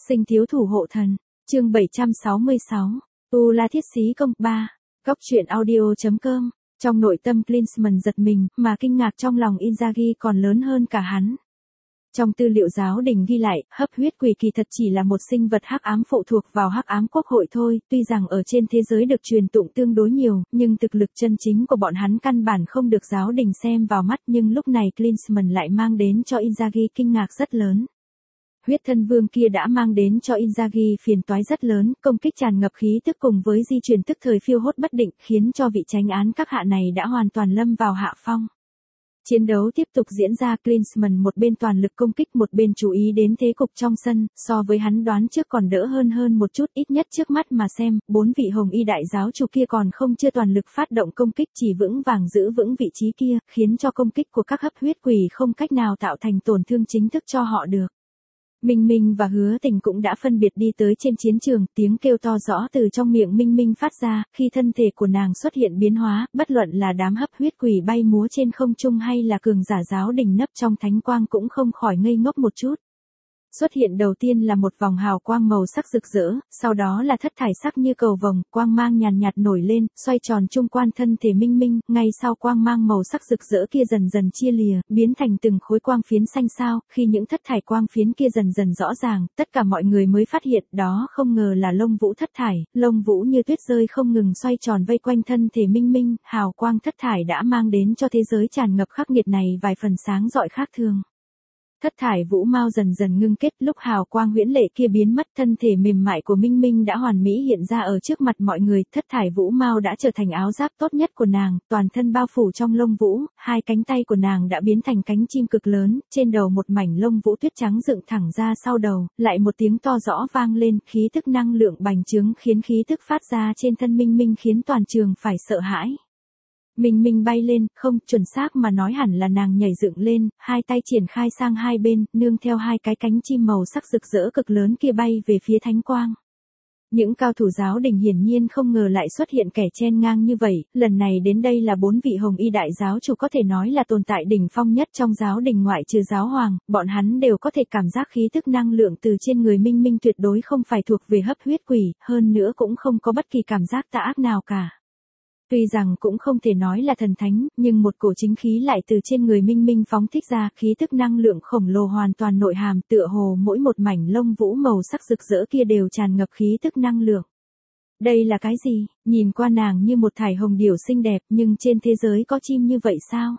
Sinh thiếu thủ hộ thần, chương 766, Tu La Thiết Xí Công 3, Góc truyện audio.com. Trong nội tâm Klinsmann giật mình, mà kinh ngạc trong lòng Inzaghi còn lớn hơn cả hắn. Trong tư liệu giáo đình ghi lại, hấp huyết quỷ kỳ thật chỉ là một sinh vật hắc ám phụ thuộc vào hắc ám quốc hội thôi, tuy rằng ở trên thế giới được truyền tụng tương đối nhiều, nhưng thực lực chân chính của bọn hắn căn bản không được giáo đình xem vào mắt, nhưng lúc này Klinsmann lại mang đến cho Inzaghi kinh ngạc rất lớn. Huyết thân vương kia đã mang đến cho Inzaghi phiền toái rất lớn, công kích tràn ngập khí tức cùng với di truyền tức thời phiêu hốt bất định, khiến cho vị chánh án các hạ này đã hoàn toàn lâm vào hạ phong. Chiến đấu tiếp tục diễn ra, Klinsmann một bên toàn lực công kích một bên chú ý đến thế cục trong sân, so với hắn đoán trước còn đỡ hơn một chút, ít nhất trước mắt mà xem, 4 vị hồng y đại giáo chủ kia còn không chưa toàn lực phát động công kích, chỉ vững vàng giữ vững vị trí kia, khiến cho công kích của các hấp huyết quỷ không cách nào tạo thành tổn thương chính thức cho họ được. Minh Minh và Hứa Tình cũng đã phân biệt đi tới trên chiến trường, tiếng kêu to rõ từ trong miệng Minh Minh phát ra, khi thân thể của nàng xuất hiện biến hóa, bất luận là đám hấp huyết quỷ bay múa trên không trung hay là cường giả giáo đình nấp trong thánh quang cũng không khỏi ngây ngốc một chút. Xuất hiện đầu tiên là một vòng hào quang màu sắc rực rỡ, sau đó là thất thải sắc như cầu vồng, quang mang nhàn nhạt nổi lên, xoay tròn trung quan thân thể Minh Minh, ngay sau quang mang màu sắc rực rỡ kia dần dần chia lìa, biến thành từng khối quang phiến xanh xao, khi những thất thải quang phiến kia dần dần rõ ràng, tất cả mọi người mới phát hiện đó không ngờ là lông vũ thất thải, lông vũ như tuyết rơi không ngừng xoay tròn vây quanh thân thể Minh Minh, hào quang thất thải đã mang đến cho thế giới tràn ngập khắc nghiệt này vài phần sáng rọi khác thường. Thất thải vũ mao dần dần ngưng kết, lúc hào quang huyễn lệ kia biến mất, thân thể mềm mại của Minh Minh đã hoàn mỹ hiện ra ở trước mặt mọi người, thất thải vũ mao đã trở thành áo giáp tốt nhất của nàng, toàn thân bao phủ trong lông vũ, hai cánh tay của nàng đã biến thành cánh chim cực lớn, trên đầu một mảnh lông vũ tuyết trắng dựng thẳng ra sau đầu, lại một tiếng to rõ vang lên, khí tức năng lượng bành trướng khiến khí tức phát ra trên thân Minh Minh khiến toàn trường phải sợ hãi. Minh Minh bay lên, không, chuẩn xác mà nói hẳn là nàng nhảy dựng lên, hai tay triển khai sang hai bên, nương theo hai cái cánh chim màu sắc rực rỡ cực lớn kia bay về phía thánh quang. Những cao thủ giáo đình hiển nhiên không ngờ lại xuất hiện kẻ chen ngang như vậy, lần này đến đây là 4 vị hồng y đại giáo chủ có thể nói là tồn tại đỉnh phong nhất trong giáo đình ngoại trừ giáo hoàng, bọn hắn đều có thể cảm giác khí tức năng lượng từ trên người Minh Minh tuyệt đối không phải thuộc về hấp huyết quỷ, hơn nữa cũng không có bất kỳ cảm giác tà ác nào cả. Tuy rằng cũng không thể nói là thần thánh, nhưng một cổ chính khí lại từ trên người Minh Minh phóng thích ra, khí tức năng lượng khổng lồ hoàn toàn nội hàm, tựa hồ mỗi một mảnh lông vũ màu sắc rực rỡ kia đều tràn ngập khí tức năng lượng. Đây là cái gì? Nhìn qua nàng như một thải hồng điểu xinh đẹp, nhưng trên thế giới có chim như vậy sao?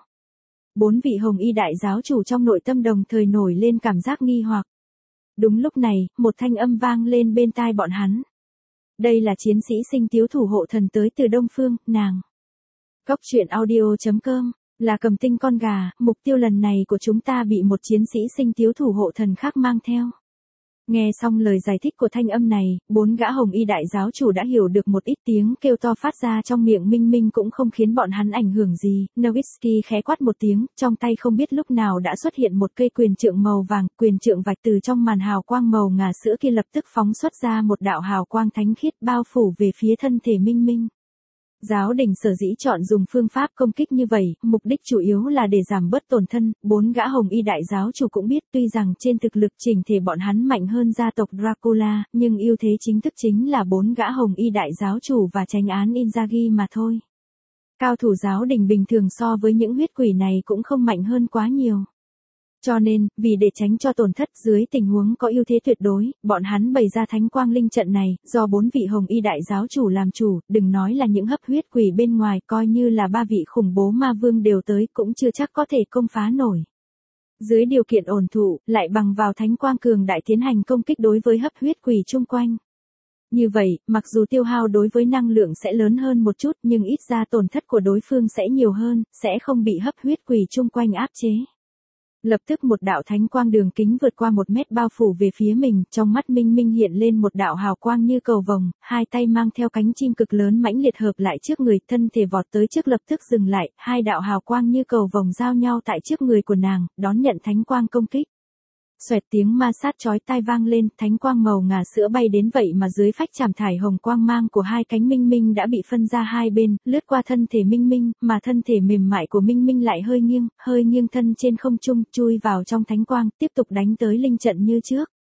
4 vị hồng y đại giáo chủ trong nội tâm đồng thời nổi lên cảm giác nghi hoặc. Đúng lúc này, một thanh âm vang lên bên tai bọn hắn. Đây là chiến sĩ Sinh thiếu thủ hộ thần tới từ Đông Phương, nàng. Góc truyện audio.com, là Cầm Tinh con gà, mục tiêu lần này của chúng ta bị một chiến sĩ Sinh thiếu thủ hộ thần khác mang theo. Nghe xong lời giải thích của thanh âm này, 4 gã hồng y đại giáo chủ đã hiểu được một ít, tiếng kêu to phát ra trong miệng Minh Minh cũng không khiến bọn hắn ảnh hưởng gì. Nowitzki khẽ quát một tiếng, trong tay không biết lúc nào đã xuất hiện một cây quyền trượng màu vàng, quyền trượng vạch từ trong màn hào quang màu ngà sữa kia lập tức phóng xuất ra một đạo hào quang thánh khiết bao phủ về phía thân thể Minh Minh. Giáo đình sở dĩ chọn dùng phương pháp công kích như vậy, mục đích chủ yếu là để giảm bớt tổn thân, 4 gã hồng y đại giáo chủ cũng biết tuy rằng trên thực lực chỉnh thể bọn hắn mạnh hơn gia tộc Dracula, nhưng ưu thế chính thức chính là 4 gã hồng y đại giáo chủ và chánh án Inzaghi mà thôi. Cao thủ giáo đình bình thường so với những huyết quỷ này cũng không mạnh hơn quá nhiều. Cho nên, vì để tránh cho tổn thất dưới tình huống có ưu thế tuyệt đối, bọn hắn bày ra thánh quang linh trận này, do 4 vị hồng y đại giáo chủ làm chủ, đừng nói là những hấp huyết quỷ bên ngoài, coi như là 3 vị khủng bố ma vương đều tới cũng chưa chắc có thể công phá nổi. Dưới điều kiện ổn thụ, lại bằng vào thánh quang cường đại tiến hành công kích đối với hấp huyết quỷ chung quanh. Như vậy, mặc dù tiêu hao đối với năng lượng sẽ lớn hơn một chút nhưng ít ra tổn thất của đối phương sẽ nhiều hơn, sẽ không bị hấp huyết quỷ chung quanh áp chế. Lập tức một đạo thánh quang đường kính vượt qua 1 mét bao phủ về phía mình, trong mắt Minh Minh hiện lên một đạo hào quang như cầu vồng, hai tay mang theo cánh chim cực lớn mãnh liệt hợp lại trước người, thân thể vọt tới trước lập tức dừng lại, hai đạo hào quang như cầu vồng giao nhau tại trước người của nàng, đón nhận thánh quang công kích. Xoẹt tiếng ma sát chói tai vang lên, thánh quang màu ngà sữa bay đến vậy mà dưới phách chảm thải hồng quang mang của hai cánh Minh Minh đã bị phân ra hai bên, lướt qua thân thể Minh Minh, mà thân thể mềm mại của Minh Minh lại hơi nghiêng thân trên không trung, chui vào trong thánh quang, tiếp tục đánh tới linh trận như trước.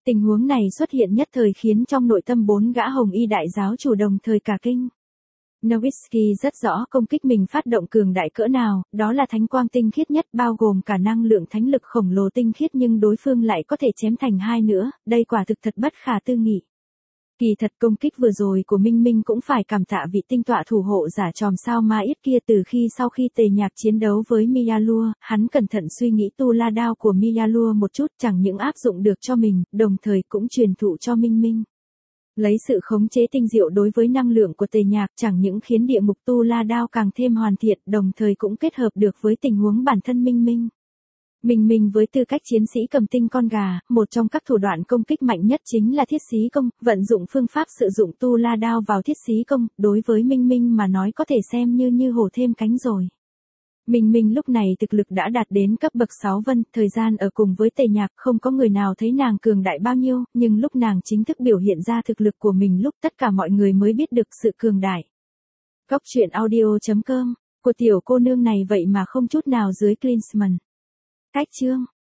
Tình huống này xuất hiện nhất thời khiến trong nội tâm 4 gã hồng y đại giáo chủ đồng thời cả kinh. Nowitzki rất rõ công kích mình phát động cường đại cỡ nào, đó là thánh quang tinh khiết nhất bao gồm cả năng lượng thánh lực khổng lồ tinh khiết nhưng đối phương lại có thể chém thành hai nữa, đây quả thực thật bất khả tư nghị. Kỳ thật công kích vừa rồi của Minh Minh cũng phải cảm tạ vị tinh tọa thủ hộ giả tròm sao ma ít kia từ sau khi Tề Nhạc chiến đấu với Miyalua, hắn cẩn thận suy nghĩ tu la đao của Miyalua một chút chẳng những áp dụng được cho mình, đồng thời cũng truyền thụ cho Minh Minh. Lấy sự khống chế tinh diệu đối với năng lượng của Tề Nhạc chẳng những khiến địa ngục tu la đao càng thêm hoàn thiện đồng thời cũng kết hợp được với tình huống bản thân Minh Minh. Minh Minh với tư cách chiến sĩ cầm tinh con gà, một trong các thủ đoạn công kích mạnh nhất chính là thiết xí công, vận dụng phương pháp sử dụng tu la đao vào thiết xí công, đối với Minh Minh mà nói có thể xem như hổ thêm cánh rồi. Minh Minh lúc này thực lực đã đạt đến cấp bậc 6 vân, thời gian ở cùng với Tề Nhạc không có người nào thấy nàng cường đại bao nhiêu, nhưng lúc nàng chính thức biểu hiện ra thực lực của mình lúc tất cả mọi người mới biết được sự cường đại. Góc truyện audio.com, của tiểu cô nương này vậy mà không chút nào dưới Klinsmann. Cách chương